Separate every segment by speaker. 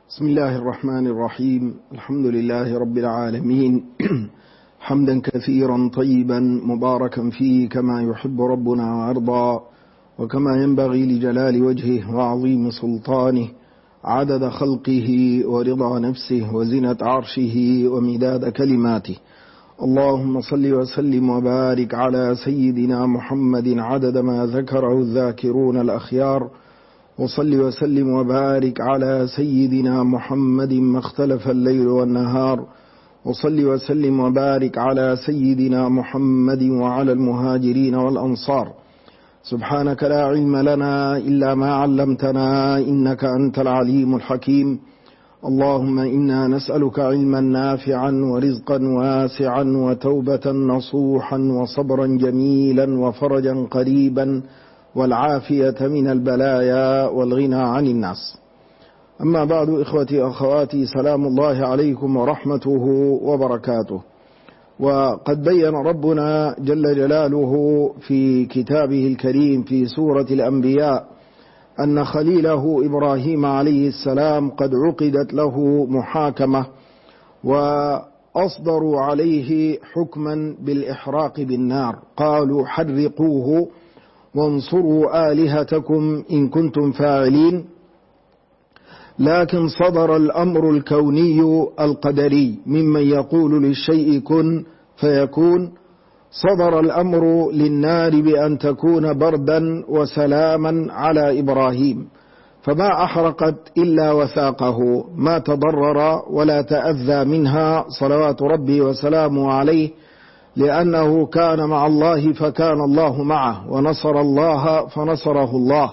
Speaker 1: بسم الله الرحمن الرحيم. الحمد لله رب العالمين حمدا كثيرا طيبا مباركا فيه كما يحب ربنا ويرضى، وكما ينبغي لجلال وجهه وعظيم سلطانه، عدد خلقه ورضا نفسه وزنة عرشه ومداد كلماته. اللهم صل وسلم وبارك على سيدنا محمد عدد ما ذكره الذاكرون الأخيار، وصل وسلم وبارك على سيدنا محمد ما اختلف الليل والنهار، وصل وسلم وبارك على سيدنا محمد وعلى المهاجرين والأنصار. سبحانك لا علم لنا إلا ما علمتنا إنك أنت العليم الحكيم. اللهم إنا نسألك علما نافعا ورزقا واسعا وتوبة نصوحا وصبرا جميلا وفرجا قريبا والعافية من البلايا والغنى عن الناس. أما بعد، إخوتي أخواتي، سلام الله عليكم ورحمته وبركاته. وقد بين ربنا جل جلاله في كتابه الكريم في سورة الأنبياء أن خليله إبراهيم عليه السلام قد عقدت له محاكمة، وأصدروا عليه حكما بالإحراق بالنار، قالوا حرقوه وانصروا آلهتكم إن كنتم فاعلين. لكن صدر الأمر الكوني القدري ممن يقول للشيء كن فيكون. صدر الأمر للنار بأن تكون بردا وسلاما على إبراهيم، فما أحرقت إلا وثاقه، ما تضرر ولا تأذى منها صلوات ربي وسلامه عليه، لأنه كان مع الله فكان الله معه، ونصر الله فنصره الله.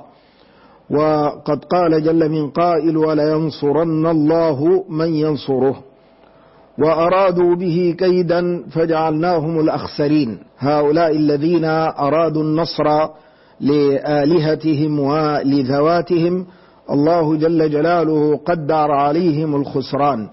Speaker 1: وقد قال جل من قائل ولينصرن الله من ينصره. وأرادوا به كيدا فجعلناهم الأخسرين. هؤلاء الذين أرادوا النصر لآلهتهم ولذواتهم الله جل جلاله قدر عليهم الخسران.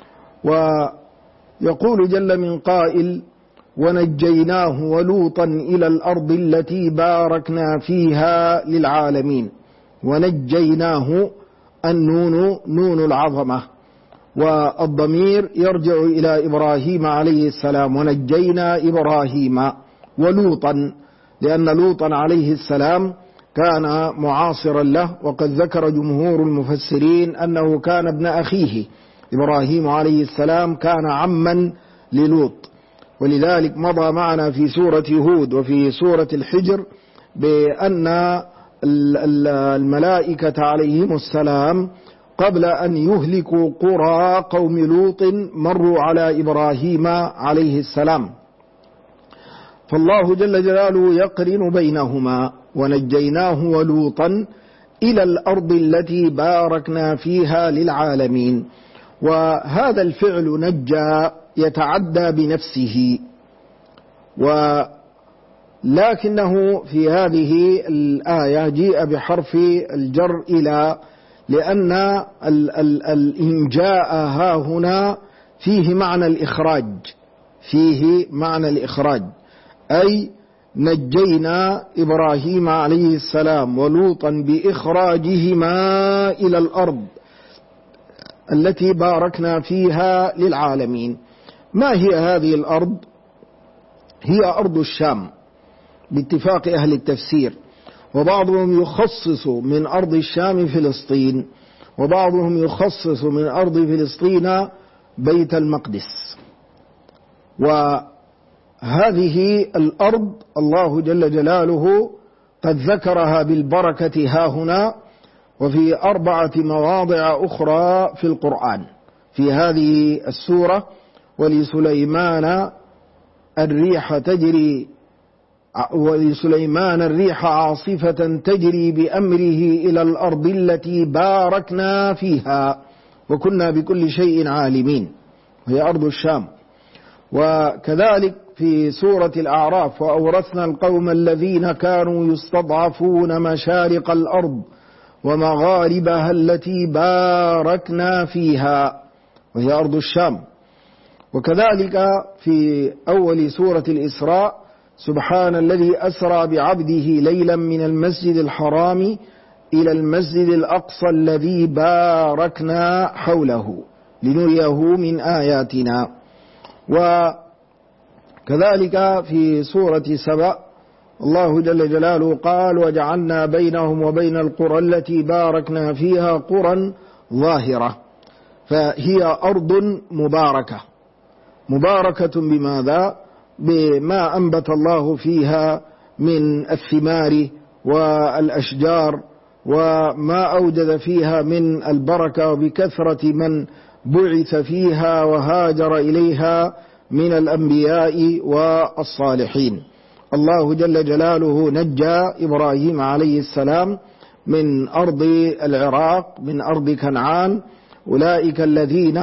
Speaker 1: ويقول جل من قائل ونجيناه ولوطا إلى الأرض التي باركنا فيها للعالمين. ونجيناه، النون نون العظمة، والضمير يرجع إلى إبراهيم عليه السلام. ونجينا إبراهيم ولوطا، لأن لوطا عليه السلام كان معاصرا له، وقد ذكر جمهور المفسرين أنه كان ابن أخيه. إبراهيم عليه السلام كان عما للوط، ولذلك مضى معنا في سورة هود وفي سورة الحجر بأن الملائكة عليهم السلام قبل أن يهلكوا قرى قوم لوط مروا على إبراهيم عليه السلام. فالله جل جلاله يقرن بينهما. ونجيناه ولوطا إلى الأرض التي باركنا فيها للعالمين. وهذا الفعل نجى يتعدى بنفسه، ولكنه في هذه الآية جيء بحرف الجر إلى، لأن الإنجاء ها هنا فيه معنى الإخراج، فيه معنى الإخراج، أي نجينا إبراهيم عليه السلام ولوطا بإخراجهما إلى الأرض التي باركنا فيها للعالمين. ما هي هذه الأرض؟ هي أرض الشام باتفاق أهل التفسير، وبعضهم يخصص من أرض الشام فلسطين، وبعضهم يخصص من أرض فلسطين بيت المقدس. وهذه الأرض الله جل جلاله قد ذكرها بالبركة ها هنا، وفي 4 مواضع أخرى في القرآن في هذه السورة. ولسليمان الريح عاصفة تجري بأمره إلى الأرض التي باركنا فيها وكنا بكل شيء عالمين، وهي أرض الشام. وكذلك في سورة الأعراف وأورثنا القوم الذين كانوا يستضعفون مشارق الأرض ومغاربها التي باركنا فيها، وهي أرض الشام. وكذلك في أول سورة الإسراء سبحان الذي أسرى بعبده ليلا من المسجد الحرام إلى المسجد الأقصى الذي باركنا حوله لنريه من آياتنا. وكذلك في سورة سبأ الله جل جلاله قال وجعلنا بينهم وبين القرى التي باركنا فيها قرى ظاهرة، فهي أرض مباركة بماذا؟ بما أنبت الله فيها من الثمار والأشجار وما أوجد فيها من البركة، وبكثرة من بعث فيها وهاجر إليها من الأنبياء والصالحين. الله جل جلاله نجى إبراهيم عليه السلام من أرض العراق، من أرض كنعان، أولئك الذين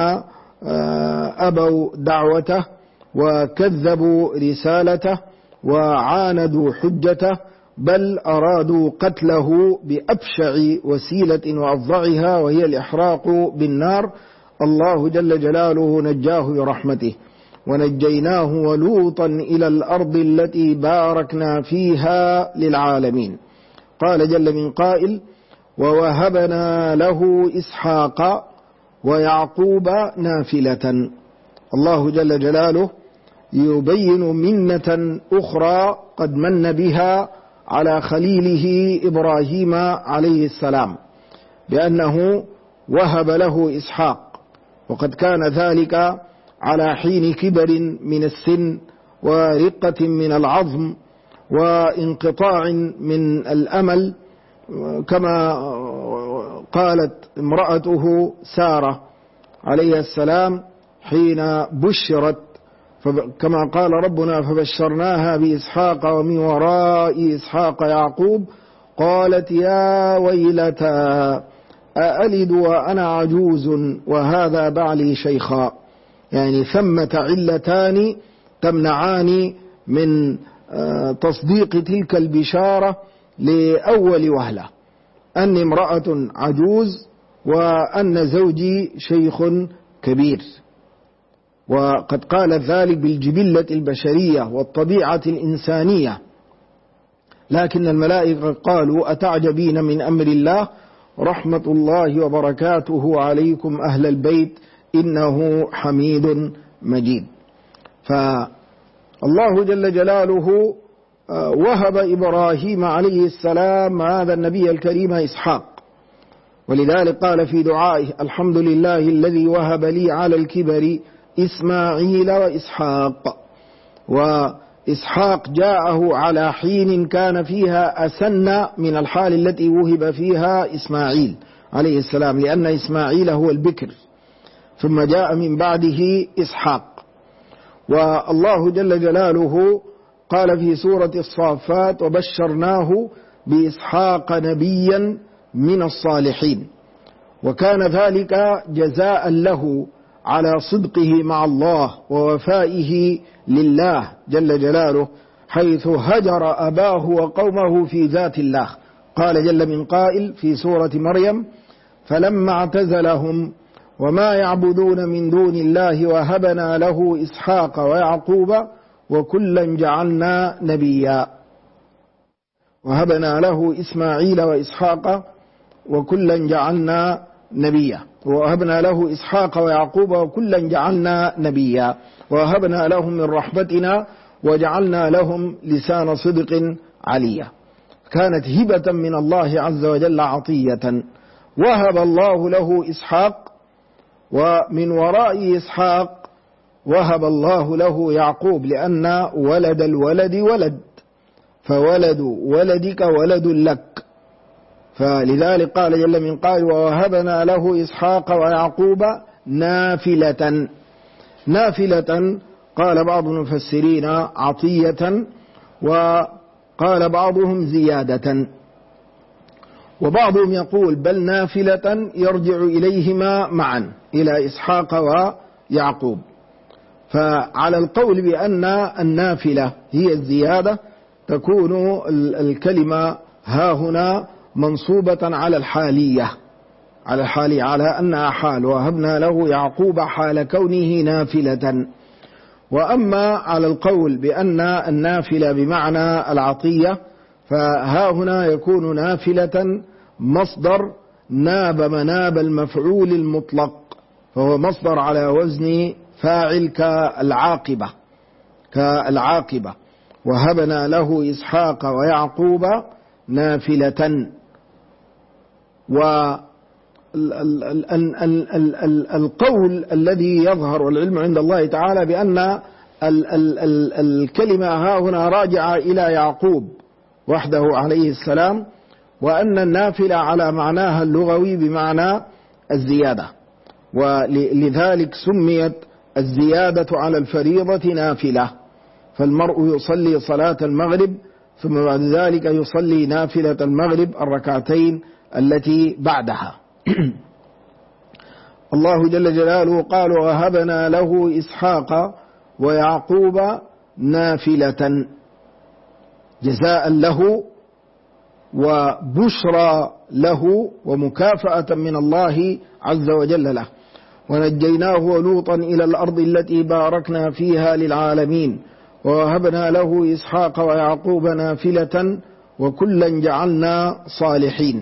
Speaker 1: أبوا دعوته وكذبوا رسالته وعاندوا حجته، بل أرادوا قتله بأبشع وسيلة وأفظعها وهي الإحراق بالنار. الله جل جلاله نجاه برحمته، ونجيناه ولوطا إلى الأرض التي باركنا فيها للعالمين. قال جل من قائل ووهبنا له إسحاق ويعقوب نافلة. الله جل جلاله يبين منة أخرى قد من بها على خليله إبراهيم عليه السلام، بأنه وهب له إسحاق، وقد كان ذلك على حين كبر من السن ورقة من العظم وانقطاع من الأمل، كما قالت امرأته سارة عليه السلام حين بشرت، كما قال ربنا فبشرناها بإسحاق ومن وراء إسحاق يعقوب، قالت يا ويلتى أألد وأنا عجوز وهذا بعلي شيخا. يعني ثمة علتان تمنعان من تصديق تلك البشارة لأول وهلة، أن امرأة عجوز وأن زوجي شيخ كبير. وقد قالت ذلك بالجبلة البشرية والطبيعة الإنسانية، لكن الملائكة قالوا أتعجبين من أمر الله رحمة الله وبركاته عليكم أهل البيت إنه حميد مجيد. فالله جل جلاله وهب إبراهيم عليه السلام هذا النبي الكريم إسحاق، ولذلك قال في دعائه الحمد لله الذي وهب لي على الكبر إسماعيل وإسحاق. وإسحاق جاءه على حين كان فيها أسن من الحال التي وهب فيها إسماعيل عليه السلام، لأن إسماعيل هو البكر، ثم جاء من بعده إسحاق. والله جل جلاله قال في سورة الصافات وبشرناه بإسحاق نبيا من الصالحين، وكان ذلك جزاء له على صدقه مع الله ووفائه لله جل جلاله، حيث هجر أباه وقومه في ذات الله. قال جل من قائل في سورة مريم فلما اعتزلهم وما يعبدون من دون الله وهبنا له إسحاق ويعقوب وكلا جعلنا نبيا. وهبنا له إسماعيل وإسحاق وكلا جعلنا نبيا، ووهبنا له إسحاق ويعقوب وكلا جعلنا نبيا، ووهبنا لهم من رحمتنا وجعلنا لهم لسان صدق عليا. كانت هبة من الله عز وجل عطية. وهب الله له إسحاق، ومن وراء إسحاق وهب الله له يعقوب، لأن ولد الولد ولد، فولد ولدك ولد لك. فلذلك قال جل من قائل ووهبنا له إسحاق ويعقوب نافلة. نافلة قال بعض المفسرين عطية، وقال بعضهم زيادة، وبعضهم يقول بل نافلة يرجع إليهما معا إلى إسحاق ويعقوب. فعلى القول بأن النافلة هي الزيادة تكون الكلمة ها هنا منصوبة على الحالية، على أنها حال، وهبنا له يعقوب حال كونه نافلة. وأما على القول بأن النافلة بمعنى العطية فها هنا يكون نافلة مصدر ناب مناب المفعول المطلق، فهو مصدر على وزن فاعل كالعاقبة. وهبنا له إسحاق ويعقوب نافلة. والقول الذي يظهر والعلم عند الله تعالى بأن الكلمة ها هنا راجعة إلى يعقوب وحده عليه السلام، وأن النافلة على معناها اللغوي بمعنى الزيادة، ولذلك سميت الزيادة على الفريضة نافلة. فالمرء يصلي صلاة المغرب ثم بعد ذلك يصلي نافلة المغرب الركعتين التي بعدها. الله جل جلاله قال: وهبنا له إسحاق ويعقوب نافلة، جزاء له وبشرى له ومكافأة من الله عز وجل له. ونجيناه ولوطا إلى الأرض التي باركنا فيها للعالمين، ووهبنا له إسحاق ويعقوب نافلة وكلا جعلنا صالحين.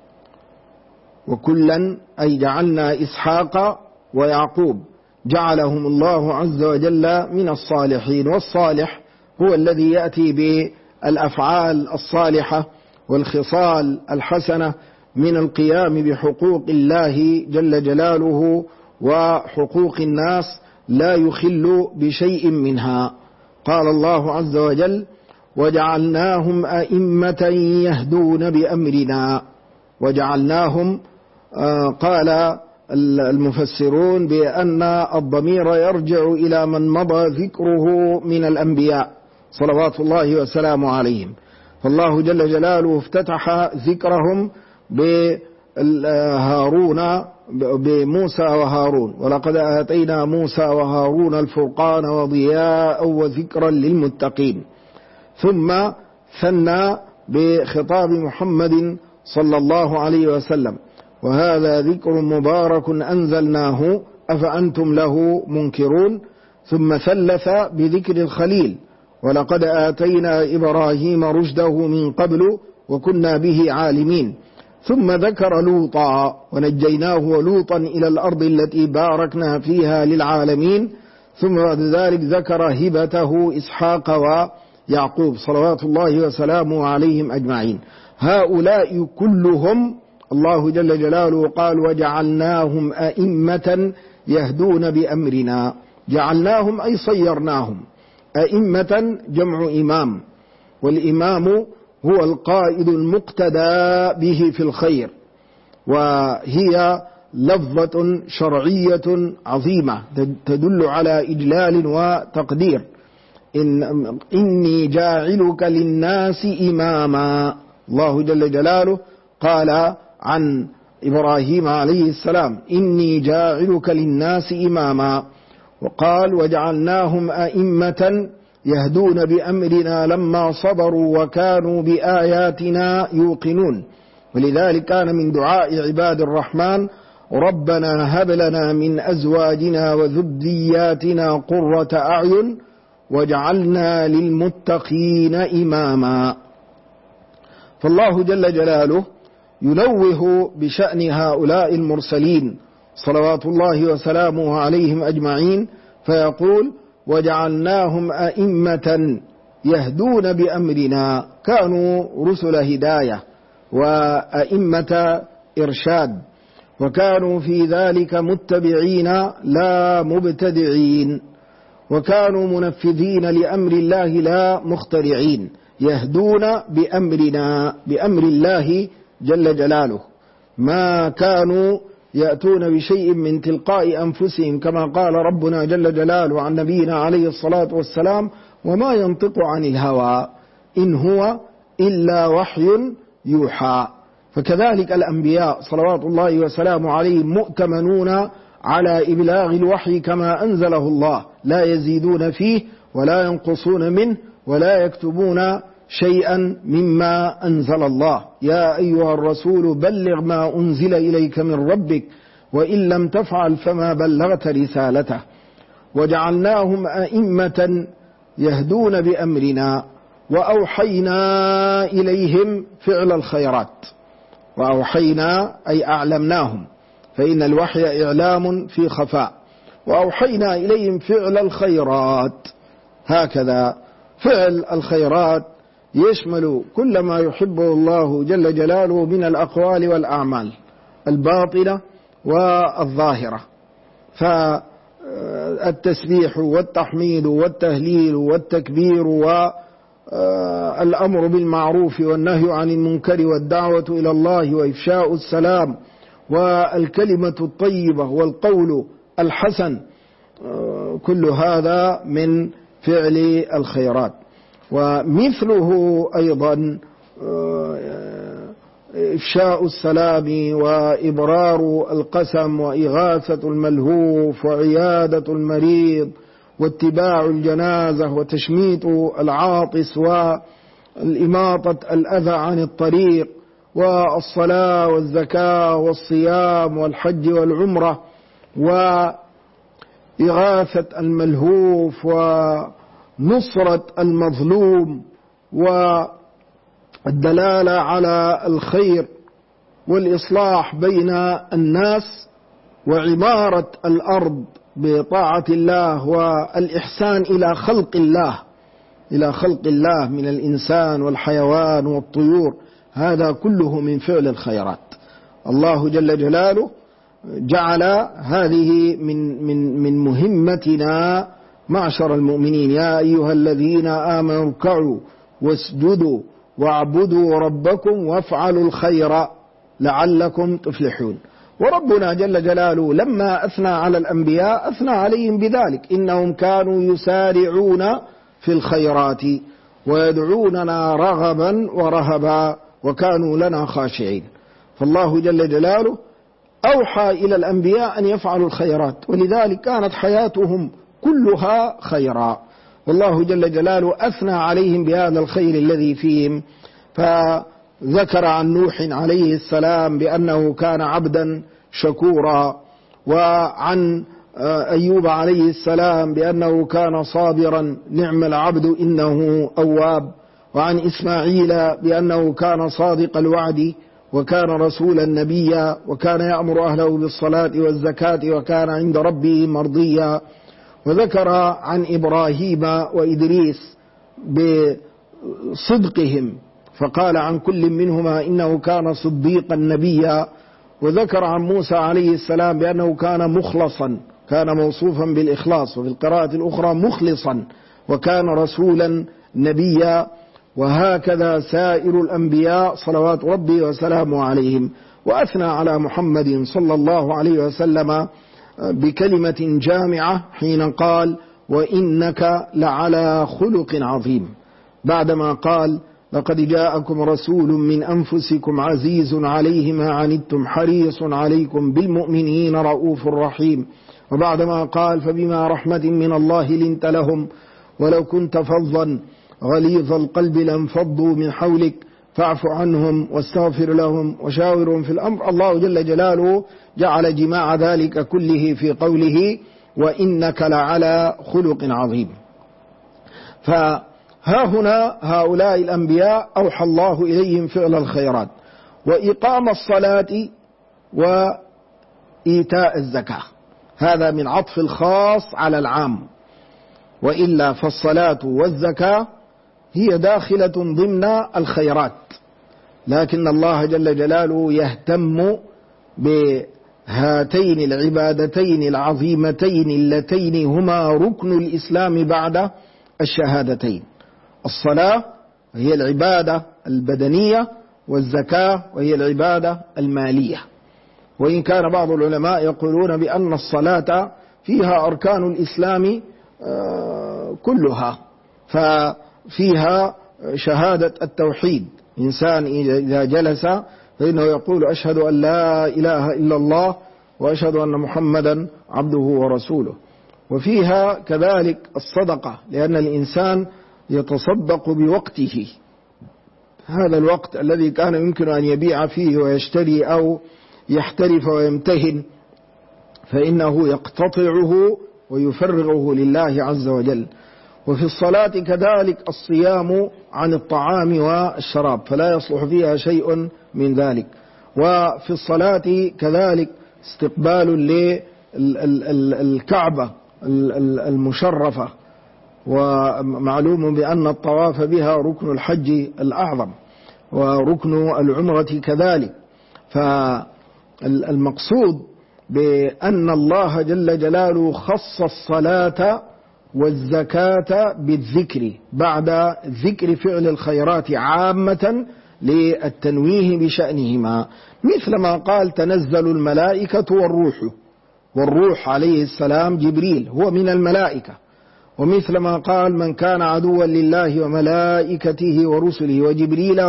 Speaker 1: وكلا أي جعلنا إسحاق ويعقوب، جعلهم الله عز وجل من الصالحين. والصالح هو الذي يأتي بالأفعال الصالحة والخصال الحسنة من القيام بحقوق الله جل جلاله وحقوق الناس، لا يخل بشيء منها. قال الله عز وجل: وجعلناهم أئمة يهدون بأمرنا. وجعلناهم، قال المفسرون بأن الضمير يرجع إلى من مضى ذكره من الأنبياء صلوات الله وسلامه عليهم. فالله جل جلاله افتتح ذكرهم بموسى وهارون: ولقد آتينا موسى وهارون الفرقان وضياء وذكرا للمتقين. ثم ثنى بخطاب محمد صلى الله عليه وسلم: وهذا ذكر مبارك أنزلناه أفأنتم له منكرون. ثم ثلث بذكر الخليل: ولقد آتينا إبراهيم رشده من قبل وكنا به عالمين. ثم ذكر لوطا: ونجيناه ولوطا إلى الأرض التي باركنا فيها للعالمين. ثم بعد ذلك ذكر هبته إسحاق ويعقوب صلوات الله وسلامه عليهم أجمعين. هؤلاء كلهم الله جل جلاله قال: وجعلناهم أئمة يهدون بأمرنا. جعلناهم أي صيرناهم. أئمة جمع إمام، والإمام هو القائد المقتدى به في الخير، وهي لفظة شرعية عظيمة تدل على إجلال وتقدير. إني جاعلك للناس إماما. الله جل جلاله قال عن إبراهيم عليه السلام: إني جاعلك للناس إماما. وقال: وجعلناهم أئمة يهدون بأمرنا لما صبروا وكانوا بآياتنا يوقنون. ولذلك كان من دعاء عباد الرحمن: ربنا هب لنا من أزواجنا وذرياتنا قرة أعين واجعلنا للمتقين إماما. فالله جل جلاله ينوه بشأن هؤلاء المرسلين صلوات الله وسلامه عليهم أجمعين، فيقول: وجعلناهم أئمة يهدون بأمرنا. كانوا رسل هداية وأئمة إرشاد، وكانوا في ذلك متبعين لا مبتدعين، وكانوا منفذين لأمر الله لا مخترعين، يهدون بأمرنا، بأمر الله جل جلاله. ما كانوا يأتون بشيء من تلقاء أنفسهم، كما قال ربنا جل جلاله عن نبينا عليه الصلاة والسلام: وما ينطق عن الهوى إن هو إلا وحي يوحى. فكذلك الأنبياء صلوات الله وسلامه عليهم مؤتمنون على إبلاغ الوحي كما أنزله الله، لا يزيدون فيه ولا ينقصون منه ولا يكتبون شيئا مما أنزل الله. يا أيها الرسول بلغ ما أنزل إليك من ربك وإن لم تفعل فما بلغت رسالته. وجعلناهم أئمة يهدون بأمرنا وأوحينا إليهم فعل الخيرات. وأوحينا أي أعلمناهم، فإن الوحي إعلام في خفاء. وأوحينا إليهم فعل الخيرات. هكذا فعل الخيرات يشمل كل ما يحبه الله جل جلاله من الأقوال والأعمال الباطنة والظاهرة، فالتسبيح والتحميد والتهليل والتكبير والأمر بالمعروف والنهي عن المنكر والدعوة إلى الله وإفشاء السلام والكلمة الطيبة والقول الحسن، كل هذا من فعل الخيرات. ومثله أيضا إفشاء السلام وإبرار القسم وإغاثة الملهوف وعيادة المريض واتباع الجنازة وتشميت العاطس والإماطة الأذى عن الطريق والصلاة والزكاة والصيام والحج والعمرة وإغاثة الملهوف ونصرة المظلوم والدلالة على الخير والإصلاح بين الناس وعمارة الأرض بطاعة الله والإحسان إلى خلق الله من الإنسان والحيوان والطيور. هذا كله من فعل الخيرات. الله جل جلاله جعل هذه من مهمتنا معشر المؤمنين. يا أيها الذين آمنوا اركعوا واسجدوا واعبدوا ربكم وافعلوا الخير لعلكم تفلحون. وربنا جل جلاله لما أثنى على الأنبياء أثنى عليهم بذلك: إنهم كانوا يسارعون في الخيرات ويدعوننا رغبا ورهبا وكانوا لنا خاشعين. فالله جل جلاله أوحى إلى الأنبياء أن يفعلوا الخيرات، ولذلك كانت حياتهم كلها خيرا. والله جل جلاله أثنى عليهم بهذا الخير الذي فيهم، فذكر عن نوح عليه السلام بأنه كان عبدا شكورا، وعن أيوب عليه السلام بأنه كان صابرا نعم العبد إنه أواب، وعن إسماعيل بأنه كان صادق الوعد وكان رسولا نبيا وكان يأمر أهله بالصلاة والزكاة وكان عند ربه مرضيا. وذكر عن إبراهيم وإدريس بصدقهم فقال عن كل منهما إنه كان صديقا نبيا. وذكر عن موسى عليه السلام بأنه كان مخلصا، كان موصوفا بالإخلاص، وفي القراءة الأخرى مخلصا، وكان رسولا نبيا. وهكذا سائر الأنبياء صلوات ربي وسلامه عليهم. وأثنى على محمد صلى الله عليه وسلم بكلمة جامعة حين قال: وإنك لعلى خلق عظيم، بعدما قال: لقد جاءكم رسول من أنفسكم عزيز عليه ما عنتم حريص عليكم بالمؤمنين رؤوف رحيم. وبعدما قال: فبما رحمة من الله لنت لهم ولو كنت فظا غليظ القلب لانفضوا من حولك فاعف عنهم واستغفر لهم وشاورهم في الأمر. الله جل جلاله جعل جماع ذلك كله في قوله: وإنك لعلى خلق عظيم. فها هنا هؤلاء الأنبياء أوحى الله إليهم فعل الخيرات وإقام الصلاة وإيتاء الزكاة. هذا من عطف الخاص على العام، وإلا فالصلاة والزكاة هي داخلة ضمن الخيرات، لكن الله جل جلاله يهتم بهاتين العبادتين العظيمتين اللتين هما ركن الإسلام بعد الشهادتين: الصلاة وهي العبادة البدنية، والزكاة وهي العبادة المالية. وإن كان بعض العلماء يقولون بأن الصلاة فيها أركان الإسلام كلها، ففيها شهادة التوحيد. إنسان إذا جلس فإنه يقول: أشهد أن لا إله إلا الله وأشهد أن محمدا عبده ورسوله. وفيها كذلك الصدقة، لأن الإنسان يتصدق بوقته، هذا الوقت الذي كان يمكن أن يبيع فيه ويشتري أو يحترف ويمتهن، فإنه يقتطعه ويفرغه لله عز وجل. وفي الصلاة كذلك الصيام عن الطعام والشراب، فلا يصلح فيها شيء من ذلك. وفي الصلاة كذلك استقبال للكعبة المشرفة، ومعلوم بأن الطواف بها ركن الحج الأعظم وركن العمرة كذلك. فالمقصود بأن الله جل جلاله خص الصلاة والزكاة بالذكر بعد ذكر فعل الخيرات عامة للتنويه بشأنهما، مثل ما قال تنزل الملائكة والروح عليه السلام جبريل هو من الملائكة، ومثل ما قال من كان عدوا لله وملائكته ورسله وجبريل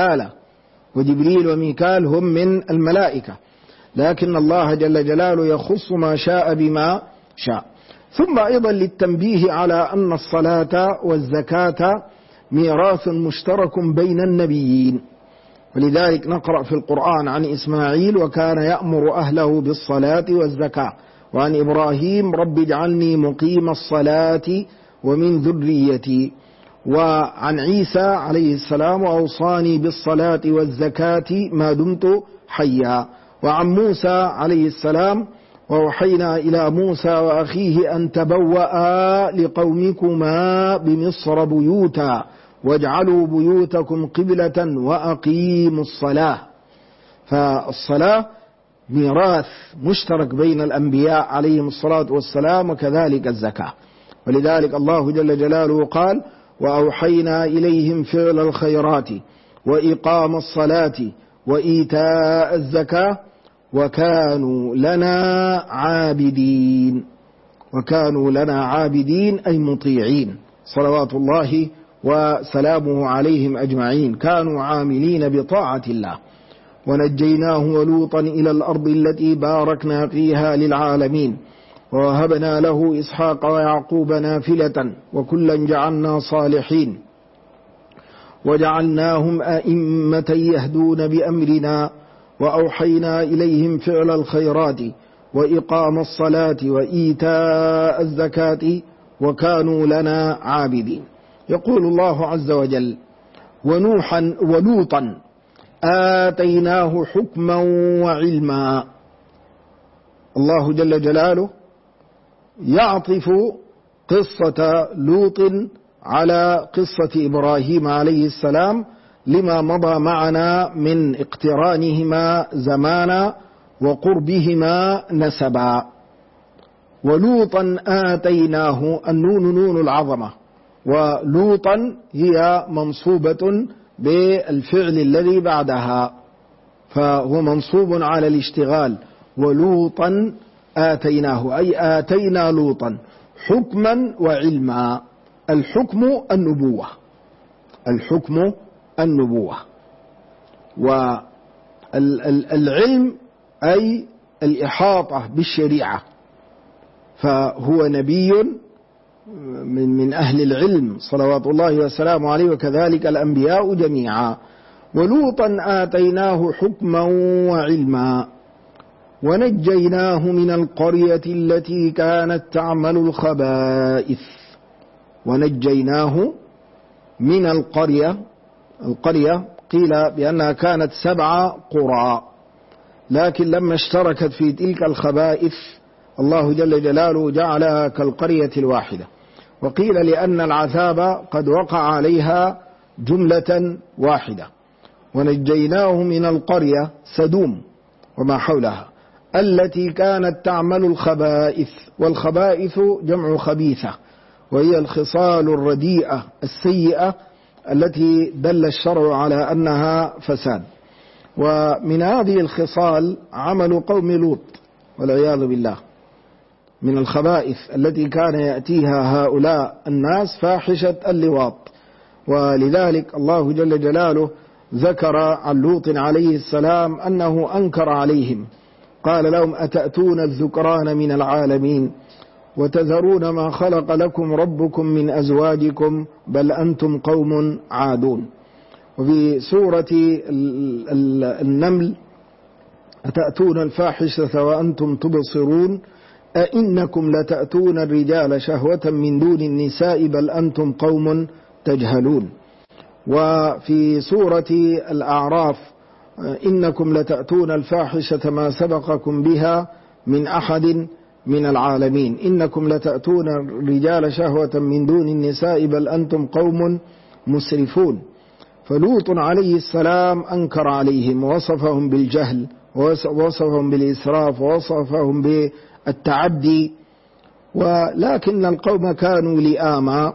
Speaker 1: وميكال هم من الملائكة، لكن الله جل جلاله يخص ما شاء بما شاء. ثم أيضا للتنبيه على أن الصلاة والزكاة ميراث مشترك بين النبيين، ولذلك نقرأ في القرآن عن إسماعيل وكان يأمر أهله بالصلاة والزكاة، وعن إبراهيم رب اجعلني مقيم الصلاة ومن ذريتي، وعن عيسى عليه السلام وأوصاني بالصلاة والزكاة ما دمت حيا، وعن موسى عليه السلام وأوحينا إلى موسى وأخيه أن تبوأ لقومكما بمصر بيوتا واجعلوا بيوتكم قبلة وأقيموا الصلاة. فالصلاة ميراث مشترك بين الأنبياء عليهم الصلاة والسلام، وكذلك الزكاة، ولذلك الله جل جلاله قال وأوحينا إليهم فعل الخيرات وإقام الصلاة وإيتاء الزكاة وكانوا لنا عابدين أي مطيعين صلوات الله وسلامه عليهم أجمعين، كانوا عاملين بطاعة الله. ونجيناه ولوطا إلى الأرض التي باركنا فيها للعالمين، ووهبنا له إسحاق ويعقوب نافلة وكلا جعلنا صالحين وجعلناهم أئمة يهدون بأمرنا وأوحينا إليهم فعل الخيرات وإقام الصلاة وإيتاء الزكاة وكانوا لنا عابدين. يقول الله عز وجل ونوحا ولوطا آتيناه حكما وعلما. الله جل جلاله يعطف قصة لوط على قصة إبراهيم عليه السلام لما مضى معنا من اقترانهما زمانا وقربهما نسبا. ولوطا آتيناه، النون نون العظمة، ولوطا هي منصوبة بالفعل الذي بعدها، فهو منصوب على الاشتغال. ولوطا آتيناه أي آتينا لوطا حكما وعلما. الحكم النبوة، والعلم أي الإحاطة بالشريعة، فهو نبي من أهل العلم صلوات الله وسلامه عليه، وكذلك الأنبياء جميعا. ولوطا آتيناه حكما وعلما ونجيناه من القرية التي كانت تعمل الخبائث. ونجيناه من القرية قيل بأنها كانت 7 قرى، لكن لما اشتركت في تلك الخبائث الله جل جلاله جعلها كالقرية الواحدة، وقيل لأن العذاب قد وقع عليها جملة واحدة. ونجيناه من القرية سدوم وما حولها التي كانت تعمل الخبائث، والخبائث جمع خبيثة، وهي الخصال الرديئة السيئة التي دل الشرع على أنها فساد. ومن هذه الخصال عمل قوم لوط والعياذ بالله، من الخبائث التي كان يأتيها هؤلاء الناس فاحشة اللواط. ولذلك الله جل جلاله ذكر عن لوط عليه السلام أنه أنكر عليهم، قال لهم أتأتون الذكران من العالمين وتذرون ما خلق لكم ربكم من أزواجكم بل أنتم قوم عادون. وفي سورة النمل أتأتون الفاحشة وأنتم تبصرون أئنكم لتأتون الرجال شهوة من دون النساء بل أنتم قوم تجهلون. وفي سورة الأعراف إنكم لتأتون الفاحشة ما سبقكم بها من أحد من العالمين، إنكم لتأتون الرجال شهوة من دون النساء بل أنتم قوم مسرفون. فلوط عليه السلام أنكر عليهم ووصفهم بالجهل ووصفهم بالإسراف ووصفهم بالتعدي، ولكن القوم كانوا لئاما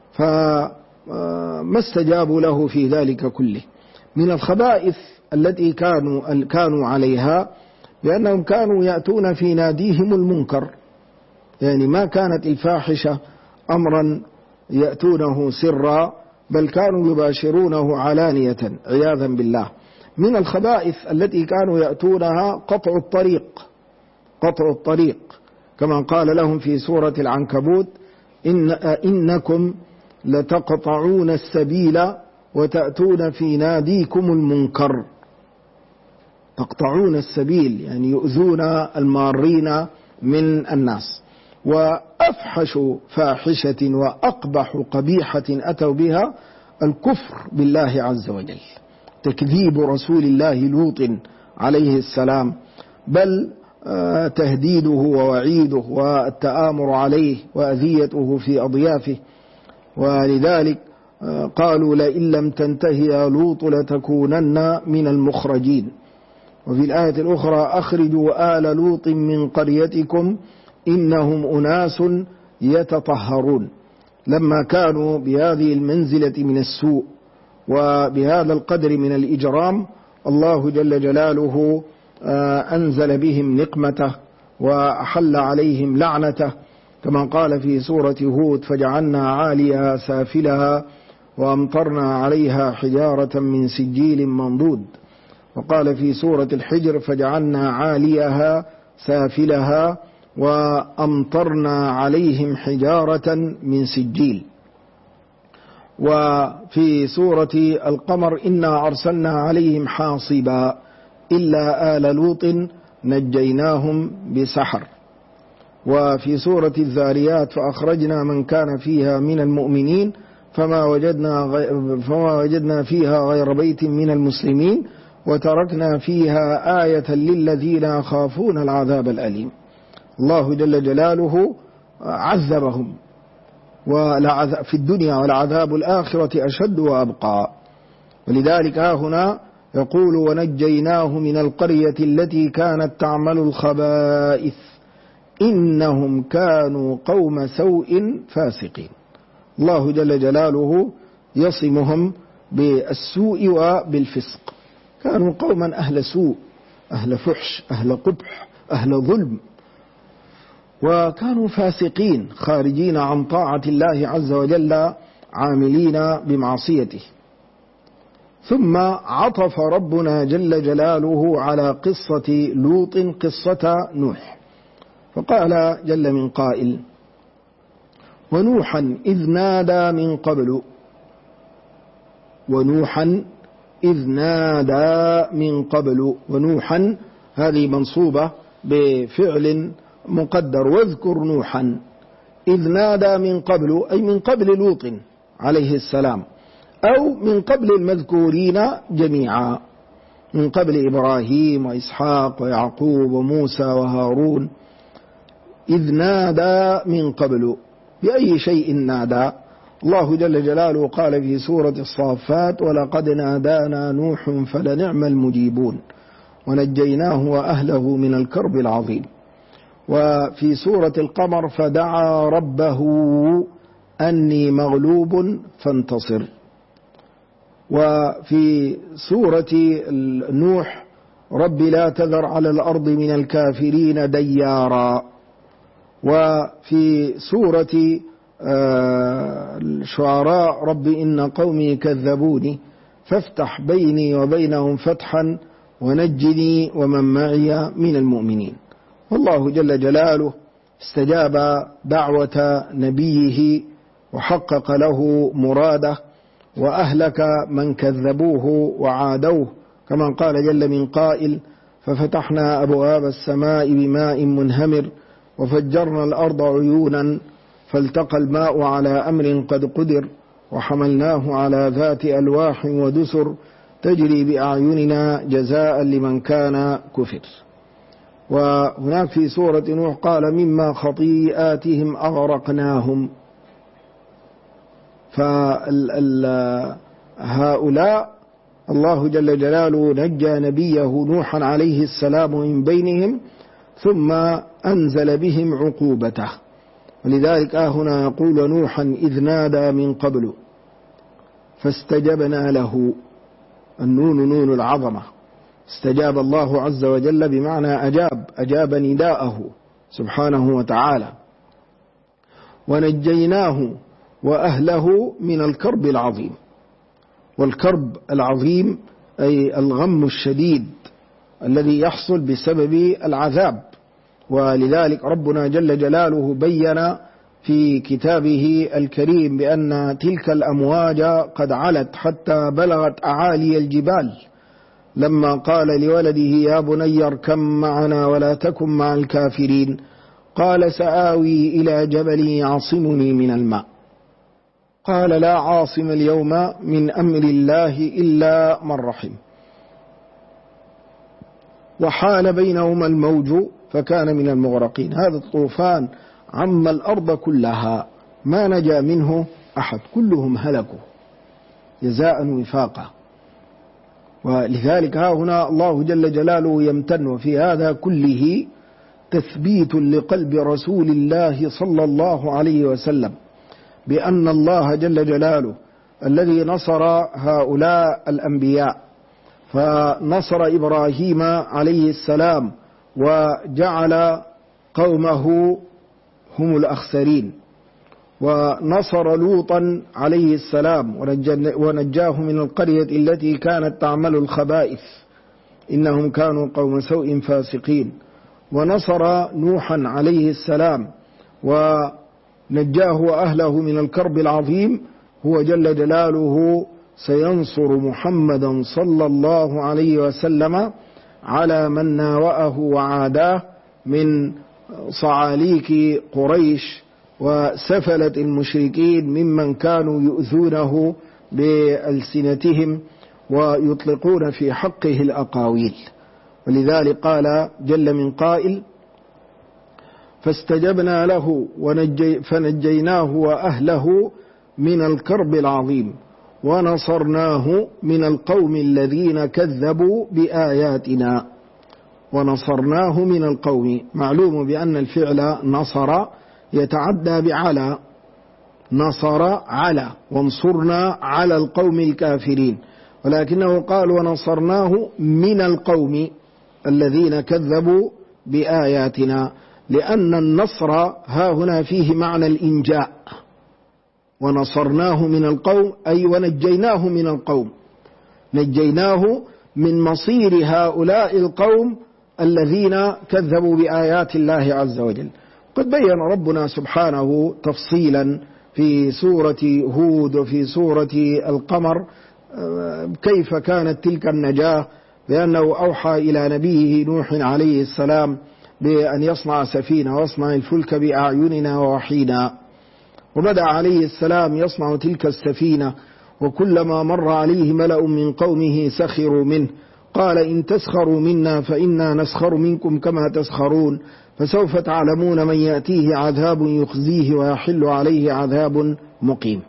Speaker 1: فما استجابوا له في ذلك كله. من الخبائث التي كانوا عليها بأنهم كانوا يأتون في ناديهم المنكر، يعني ما كانت الفاحشة أمرا يأتونه سرا بل كانوا يباشرونه علانية عياذا بالله. من الخبائث التي كانوا يأتونها قطع الطريق كما قال لهم في سورة العنكبوت إنكم لتقطعون السبيل وتأتون في ناديكم المنكر. تقطعون السبيل يعني يؤذون المارين من الناس. وأفحش فاحشة وأقبح قبيحة أتوا بها الكفر بالله عز وجل، تكذيب رسول الله لوط عليه السلام، بل تهديده ووعيده والتآمر عليه وأذيته في أضيافه. ولذلك قالوا لئن لم تنتهي يا لوط لتكونن من المخرجين. وفي الآية الأخرى أخرجوا آل لوط من قريتكم إنهم أناس يتطهرون. لما كانوا بهذه المنزلة من السوء وبهذا القدر من الإجرام الله جل جلاله أنزل بهم نقمته وأحل عليهم لعنته، كما قال في سورة هود فجعلنا عاليها سافلها وأمطرنا عليها حجارة من سجيل منضود. وقال في سورة الحجر فجعلنا عاليها سافلها وأمطرنا عليهم حجارة من سجيل. وفي سورة القمر إنا أرسلنا عليهم حاصبا إلا آل لوط نجيناهم بسحر. وفي سورة الذاريات فأخرجنا من كان فيها من المؤمنين فما وجدنا فيها غير بيت من المسلمين وتركنا فيها آية للذين يخافون العذاب الأليم. الله جل جلاله عذبهم في الدنيا والعذاب الآخرة أشد وأبقى. ولذلك هنا يقول ونجيناه من القرية التي كانت تعمل الخبائث إنهم كانوا قوم سوء فاسقين. الله جل جلاله يصمهم بالسوء وبالفسق، كانوا قوما أهل سوء أهل فحش أهل قبح أهل ظلم، وكانوا فاسقين خارجين عن طاعة الله عز وجل عاملين بمعصيته. ثم عطف ربنا جل جلاله على قصة لوط قصة نوح، فقال جل من قائل ونوحا إذ نادى من قبل، ونوحا إذ نادى من قبل. ونوحا هذه منصوبة بفعل مقدر، واذكر نوحا إذ نادى من قبل أي من قبل لوط عليه السلام، أو من قبل المذكورين جميعا، من قبل إبراهيم وإسحاق ويعقوب وموسى وهارون. إذ نادى من قبل، بأي شيء نادى؟ الله جل جلاله قال في سورة الصافات ولقد نادانا نوح فلنعم المجيبون ونجيناه وأهله من الكرب العظيم. وفي سورة القمر فدعا ربه أني مغلوب فانتصر. وفي سورة نوح رب لا تذر على الأرض من الكافرين ديارا. وفي سورة الشعراء رب إن قومي كذبوني فافتح بيني وبينهم فتحا ونجني ومن معي من المؤمنين. والله جل جلاله استجاب دعوة نبيه وحقق له مراده وأهلك من كذبوه وعادوه، كما قال جل من قائل ففتحنا أبواب السماء بماء منهمر وفجرنا الأرض عيونا فالتقى الماء على أمر قد قدر وحملناه على ذات ألواح ودسر تجري بأعيننا جزاء لمن كان كفر. وهناك في سورة نوح قال مما خطيئاتهم أغرقناهم. فهؤلاء الله جل جلاله نجى نبيه نوحا عليه السلام من بينهم ثم أنزل بهم عقوبته. ولذلك هنا يقول نوحا إذ نادى من قبل فاستجبنا له. النون نون العظمة، استجاب الله عز وجل بمعنى أجاب نداءه سبحانه وتعالى. ونجيناه وأهله من الكرب العظيم. والكرب العظيم أي الغم الشديد الذي يحصل بسبب العذاب. ولذلك ربنا جل جلاله بين في كتابه الكريم بأن تلك الأمواج قد علت حتى بلغت أعالي الجبال، لما قال لولده يا بني اركب معنا ولا تكن مع الكافرين، قال سآوي إلى جبل يعصمني من الماء. قال لا عاصم اليوم من أمر الله إلا من رحم. وحال بينهما الموج فكان من المغرقين. هذا الطوفان عم الأرض كلها ما نجا منه أحد، كلهم هلكوا جزاء وفاقا. ولذلك هنا الله جل جلاله يمتن، وفي هذا كله تثبيت لقلب رسول الله صلى الله عليه وسلم بأن الله جل جلاله الذي نصر هؤلاء الأنبياء، فنصر إبراهيم عليه السلام وجعل قومه هم الأخسرين، ونصر لوطا عليه السلام ونجاه من القرية التي كانت تعمل الخبائث إنهم كانوا قوم سوء فاسقين، ونصر نوحا عليه السلام ونجاه وأهله من الكرب العظيم. هو جل جلاله سينصر محمدا صلى الله عليه وسلم على من ناوأه وعاداه من صعاليك قريش وسفلة المشركين ممن كانوا يؤذونه بألسنتهم ويطلقون في حقه الأقاويل. ولذلك قال جل من قائل فاستجبنا له فنجيناه وأهله من الكرب العظيم ونصرناه من القوم الذين كذبوا بآياتنا. ونصرناه من القوم، معلوم بأن الفعل نصر يتعدى بعلى، نصر على وانصرنا على القوم الكافرين، ولكنه قال ونصرناه من القوم الذين كذبوا بآياتنا، لأن النصر ها هنا فيه معنى الإنجاء. ونصرناه من القوم أي ونجيناه من القوم، نجيناه من مصير هؤلاء القوم الذين كذبوا بآيات الله عز وجل. قد بين ربنا سبحانه تفصيلا في سورة هود وفي سورة القمر كيف كانت تلك النجاة، بأنه أوحى إلى نبيه نوح عليه السلام بأن يصنع سفينة واصنع الفلك بأعيننا ووحينا، وبدأ عليه السلام يصنع تلك السفينة، وكلما مر عليه ملأ من قومه سخروا منه، قال إن تسخروا منا فإنا نسخر منكم كما تسخرون، فسوف تعلمون من يأتيه عذاب يخزيه ويحل عليه عذاب مقيم.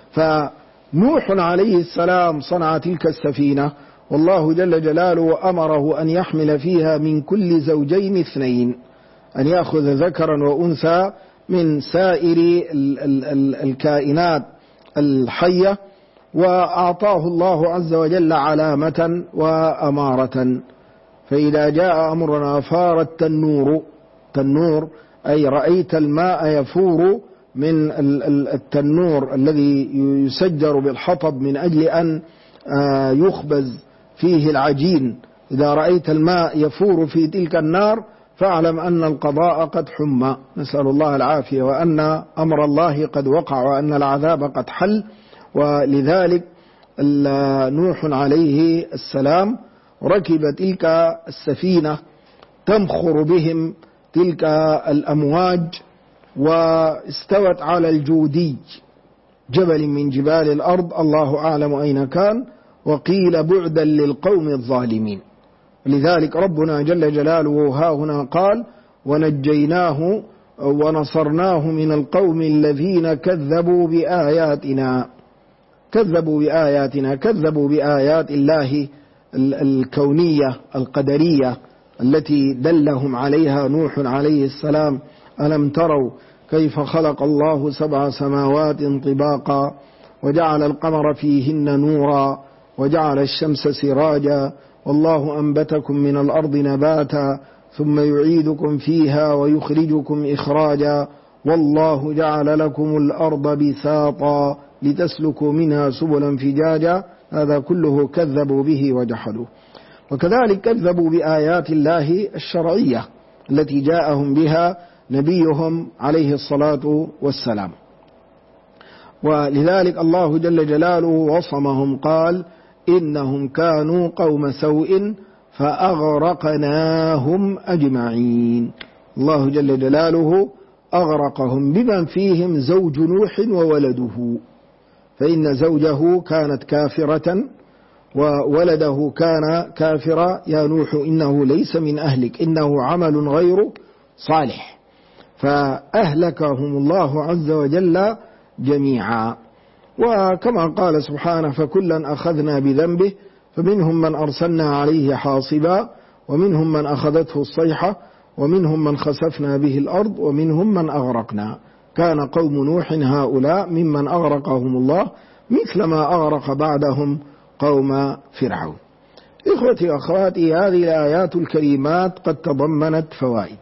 Speaker 1: فنوح عليه السلام صنع تلك السفينة، والله جل جلاله أمره أن يحمل فيها من كل زوجين اثنين، أن يأخذ ذكرا وأنثى من سائر الكائنات الحية، وأعطاه الله عز وجل علامة وأمارة. فإذا جاء أمرنا فار التنور أي رأيت الماء يفور من التنور الذي يسجر بالحطب من أجل أن يخبز فيه العجين، إذا رأيت الماء يفور في تلك النار فاعلم أن القضاء قد حم، نسأل الله العافية، وأن أمر الله قد وقع وأن العذاب قد حل. ولذلك نوح عليه السلام ركب تلك السفينة تمخر بهم تلك الأمواج، واستوت على الجودي، جبل من جبال الأرض الله أعلم أين كان، وقيل بعدا للقوم الظالمين. لذلك ربنا جل جلاله ها هنا قال ونجيناه ونصرناه من القوم الذين كذبوا بآياتنا. كذبوا بآيات الله الكونية القدرية التي دلهم عليها نوح عليه السلام. ألم تروا كيف خلق الله 7 سماوات طباقا وجعل القمر فيهن نورا وجعل الشمس سراجا والله أنبتكم من الأرض نباتا ثم يعيدكم فيها ويخرجكم إخراجا والله جعل لكم الأرض بساطا لتسلكوا منها سبلا فجاجا. هذا كله كذبوا به وجحدوا. وكذلك كذبوا بآيات الله الشرعية التي جاءهم بها نبيهم عليه الصلاة والسلام. ولذلك الله جل جلاله وصمهم قال إنهم كانوا قوم سوء فأغرقناهم أجمعين. الله جل جلاله أغرقهم بمن فيهم زوج نوح وولده، فإن زوجه كانت كافرة وولده كان كافرا. يا نوح إنه ليس من أهلك إنه عمل غير صالح، فأهلكهم الله عز وجل جميعا. وكما قال سبحانه فكلا أخذنا بذنبه فمنهم من أرسلنا عليه حاصبا ومنهم من أخذته الصيحة ومنهم من خسفنا به الأرض ومنهم من أغرقنا. كان قوم نوح هؤلاء ممن أغرقهم الله مثل ما أغرق بعدهم قوم فرعون. إخوتي وأخواتي، هذه الآيات الكريمات قد تضمنت فوائد.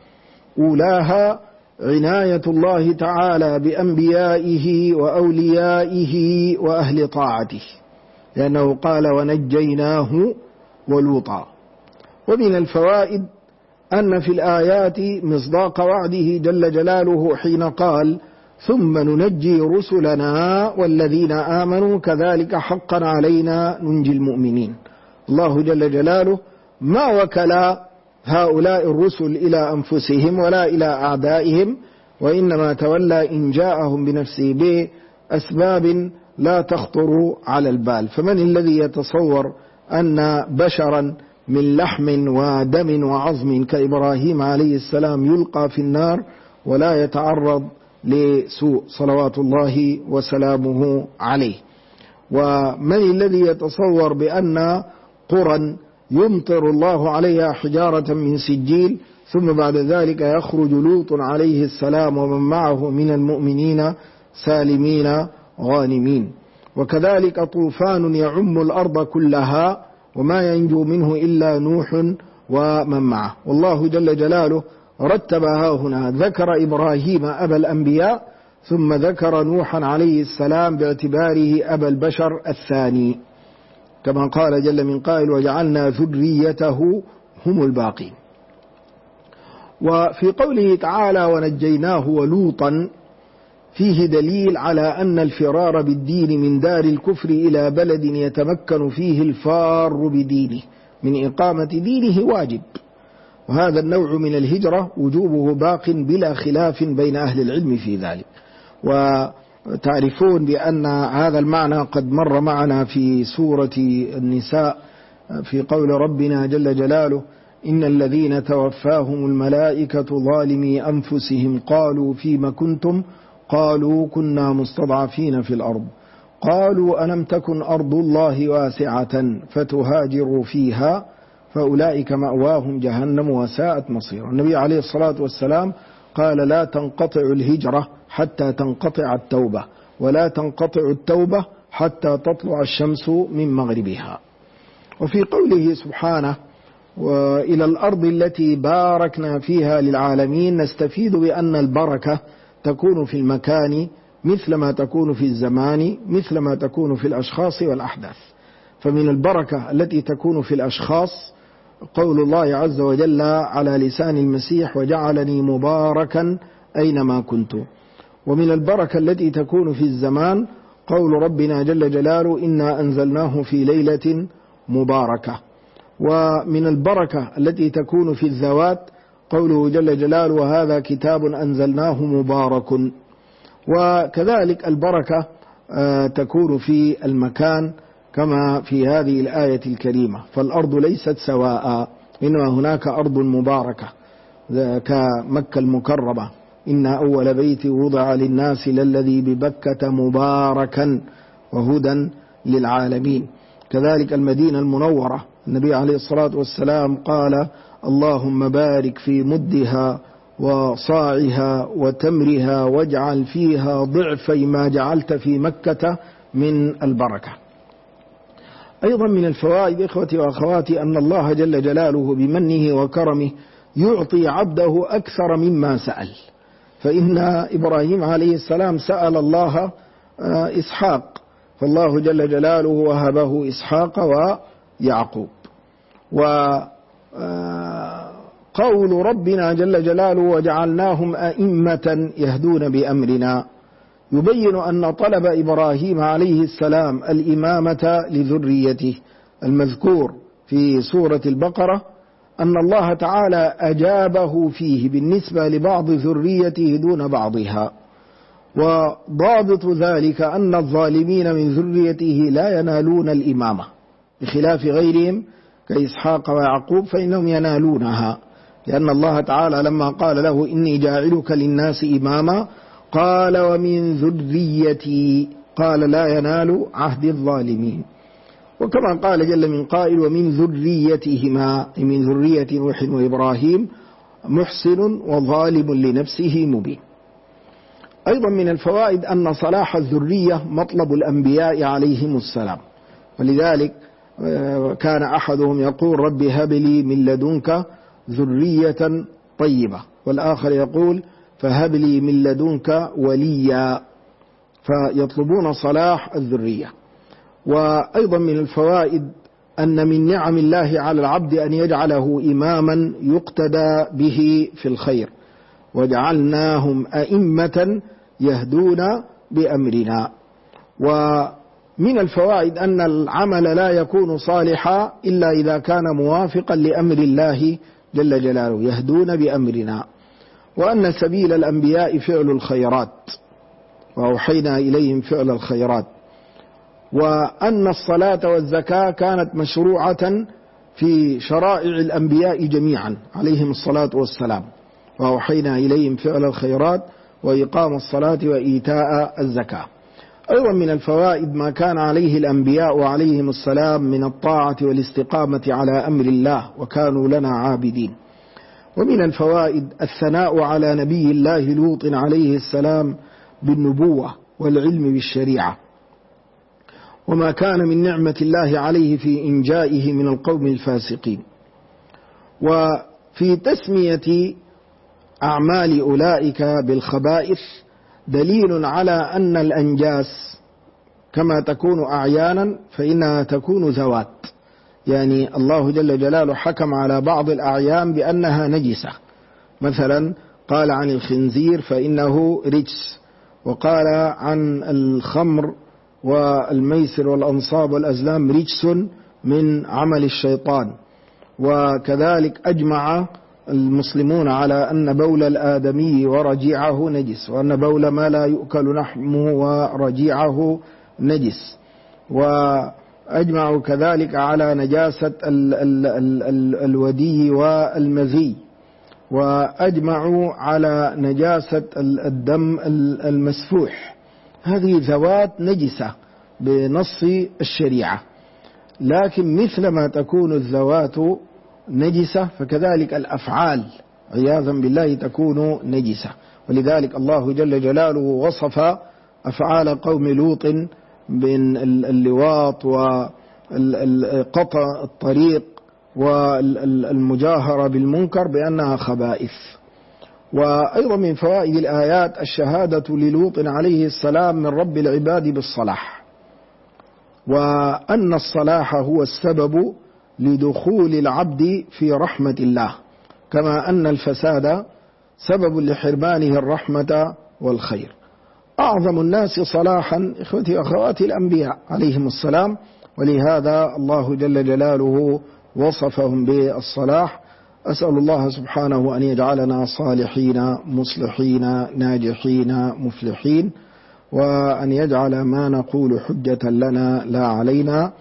Speaker 1: أولاها عناية الله تعالى بأنبيائه وأوليائه وأهل طاعته، لأنه قال ونجيناه ولوطا. ومن الفوائد أن في الآيات مصداق وعده جل جلاله حين قال ثم ننجي رسلنا والذين آمنوا كذلك حقا علينا ننجي المؤمنين. الله جل جلاله ما وكل هؤلاء الرسل إلى أنفسهم ولا إلى أعدائهم، وإنما تولى إن جاءهم بنفسه بأسباب لا تخطر على البال. فمن الذي يتصور أن بشرا من لحم ودم وعظم كإبراهيم عليه السلام يلقى في النار ولا يتعرض لسوء صلوات الله وسلامه عليه؟ ومن الذي يتصور بأن قرى يمطر الله عليها حجارة من سجيل ثم بعد ذلك يخرج لوط عليه السلام ومن معه من المؤمنين سالمين غانمين؟ وكذلك طوفان يعم الأرض كلها وما ينجو منه إلا نوح ومن معه. والله جل جلاله رتبها هنا، ذكر إبراهيم أبا الأنبياء ثم ذكر نوحا عليه السلام باعتباره أبا البشر الثاني، كما قال جل من قائل وجعلنا ذريته هم الباقين. وفي قوله تعالى ونجيناه ولوطا فيه دليل على أن الفرار بالدين من دار الكفر إلى بلد يتمكن فيه الفار بدينه من إقامة دينه واجب، وهذا النوع من الهجرة وجوبه باق بلا خلاف بين أهل العلم في ذلك. وتعرفون بأن هذا المعنى قد مر معنا في سورة النساء في قول ربنا جل جلاله إن الذين توفاهم الملائكة ظالمي أنفسهم قالوا فيما كنتم قالوا كنا مستضعفين في الأرض قالوا ألم تكن أرض الله واسعة فتهاجروا فيها فأولئك مأواهم جهنم وساءت مصيرا. النبي عليه الصلاة والسلام قال لا تنقطع الهجرة حتى تنقطع التوبة ولا تنقطع التوبة حتى تطلع الشمس من مغربها. وفي قوله سبحانه وإلى الأرض التي باركنا فيها للعالمين نستفيد بأن البركة تكون في المكان مثل ما تكون في الزمان مثل ما تكون في الأشخاص والأحداث. فمن البركة التي تكون في الأشخاص قول الله عز وجل على لسان المسيح وجعلني مباركا أينما كنت. ومن البركة التي تكون في الزمان قول ربنا جل جلاله إنا أنزلناه في ليلة مباركة. ومن البركة التي تكون في الذوات قوله جل جلاله وهذا كتاب أنزلناه مبارك. وكذلك البركة تكون في المكان كما في هذه الآية الكريمة. فالأرض ليست سواء، إنما هناك أرض مباركة كمكة المكرمة، إن أول بيت وضع للناس للذي ببكة مباركا وهدى للعالمين. كذلك المدينة المنورة، النبي عليه الصلاة والسلام قال: اللهم بارك في مدها وصاعها وتمرها واجعل فيها ضعفي ما جعلت في مكة من البركة. أيضا من الفوائد إخوتي وأخواتي أن الله جل جلاله بمنه وكرمه يعطي عبده أكثر مما سأل. فإن إبراهيم عليه السلام سأل الله إسحاق، فالله جل جلاله وهبه إسحاق ويعقوب. وقول ربنا جل جلاله: وجعلناهم أئمة يهدون بأمرنا، يبين أن طلب إبراهيم عليه السلام الإمامة لذريته المذكور في سورة البقرة أن الله تعالى أجابه فيه بالنسبة لبعض ذريته دون بعضها، وضابط ذلك أن الظالمين من ذريته لا ينالون الإمامة، بخلاف غيرهم كإسحاق ويعقوب فإنهم ينالونها، لأن الله تعالى لما قال له: إني جاعلك للناس إماما، قال: ومن ذريتي، قال: لا ينال عهد الظالمين. وكما قال جل من قائل: ومن ذريتهما، من ذرية نوح وإبراهيم محسن وظالم لنفسه مبين. أيضا من الفوائد أن صلاح الذرية مطلب الأنبياء عليهم السلام، ولذلك كان أحدهم يقول: رب هب لي من لدنك ذرية طيبة، والآخر يقول: فهب لي من لدنك وليا، فيطلبون صلاح الذرية. وأيضا من الفوائد أن من نعم الله على العبد أن يجعله إماما يقتدى به في الخير، وجعلناهم أئمة يهدون بأمرنا. ومن الفوائد أن العمل لا يكون صالحا إلا إذا كان موافقا لأمر الله جل جلاله، يهدون بأمرنا. وأن سبيل الأنبياء فعل الخيرات، وأوحينا إليهم فعل الخيرات. وأن الصلاة والزكاة كانت مشروعة في شرائع الأنبياء جميعا عليهم الصلاة والسلام، وأوحينا إليهم فعل الخيرات وإقام الصلاة وإيتاء الزكاة. أيضا من الفوائد ما كان عليه الأنبياء عليهم السلام من الطاعة والاستقامة على أمر الله، وكانوا لنا عابدين. ومن الفوائد الثناء على نبي الله لوط عليه السلام بالنبوة والعلم بالشريعة، وما كان من نعمة الله عليه في إنجائه من القوم الفاسقين. وفي تسمية أعمال أولئك بالخبائث دليل على أن الأنجاس كما تكون أعيانا فإنها تكون ذوات، يعني الله جل جلاله حكم على بعض الأعيان بأنها نجسة، مثلا قال عن الخنزير فإنه رجس، وقال عن الخمر والميسر والأنصاب والأزلام رجس من عمل الشيطان. وكذلك أجمع المسلمون على أن بول الآدمي ورجيعه نجس، وأن بول ما لا يؤكل لحمه ورجيعه نجس. وأجمعوا كذلك على نجاسة الودي والمذي، وأجمعوا على نجاسة الدم المسفوح. هذه ذوات نجسة بنص الشريعة، لكن مثلما تكون الذوات نجسة فكذلك الأفعال عياذا بالله تكون نجسة. ولذلك الله جل جلاله وصف أفعال قوم لوط بين اللواط وقطع الطريق والمجاهرة بالمنكر بأنها خبائث. وأيضا من فوائد الآيات الشهادة للوط عليه السلام من رب العباد بالصلاح، وأن الصلاح هو السبب لدخول العبد في رحمة الله، كما أن الفساد سبب لحرمانه الرحمة والخير. أعظم الناس صلاحا إخوتي وأخواتي الأنبياء عليهم السلام، ولهذا الله جل جلاله وصفهم بالصلاح. أسأل الله سبحانه أن يجعلنا صالحين مصلحين ناجحين مفلحين، وأن يجعل ما نقول حجة لنا لا علينا،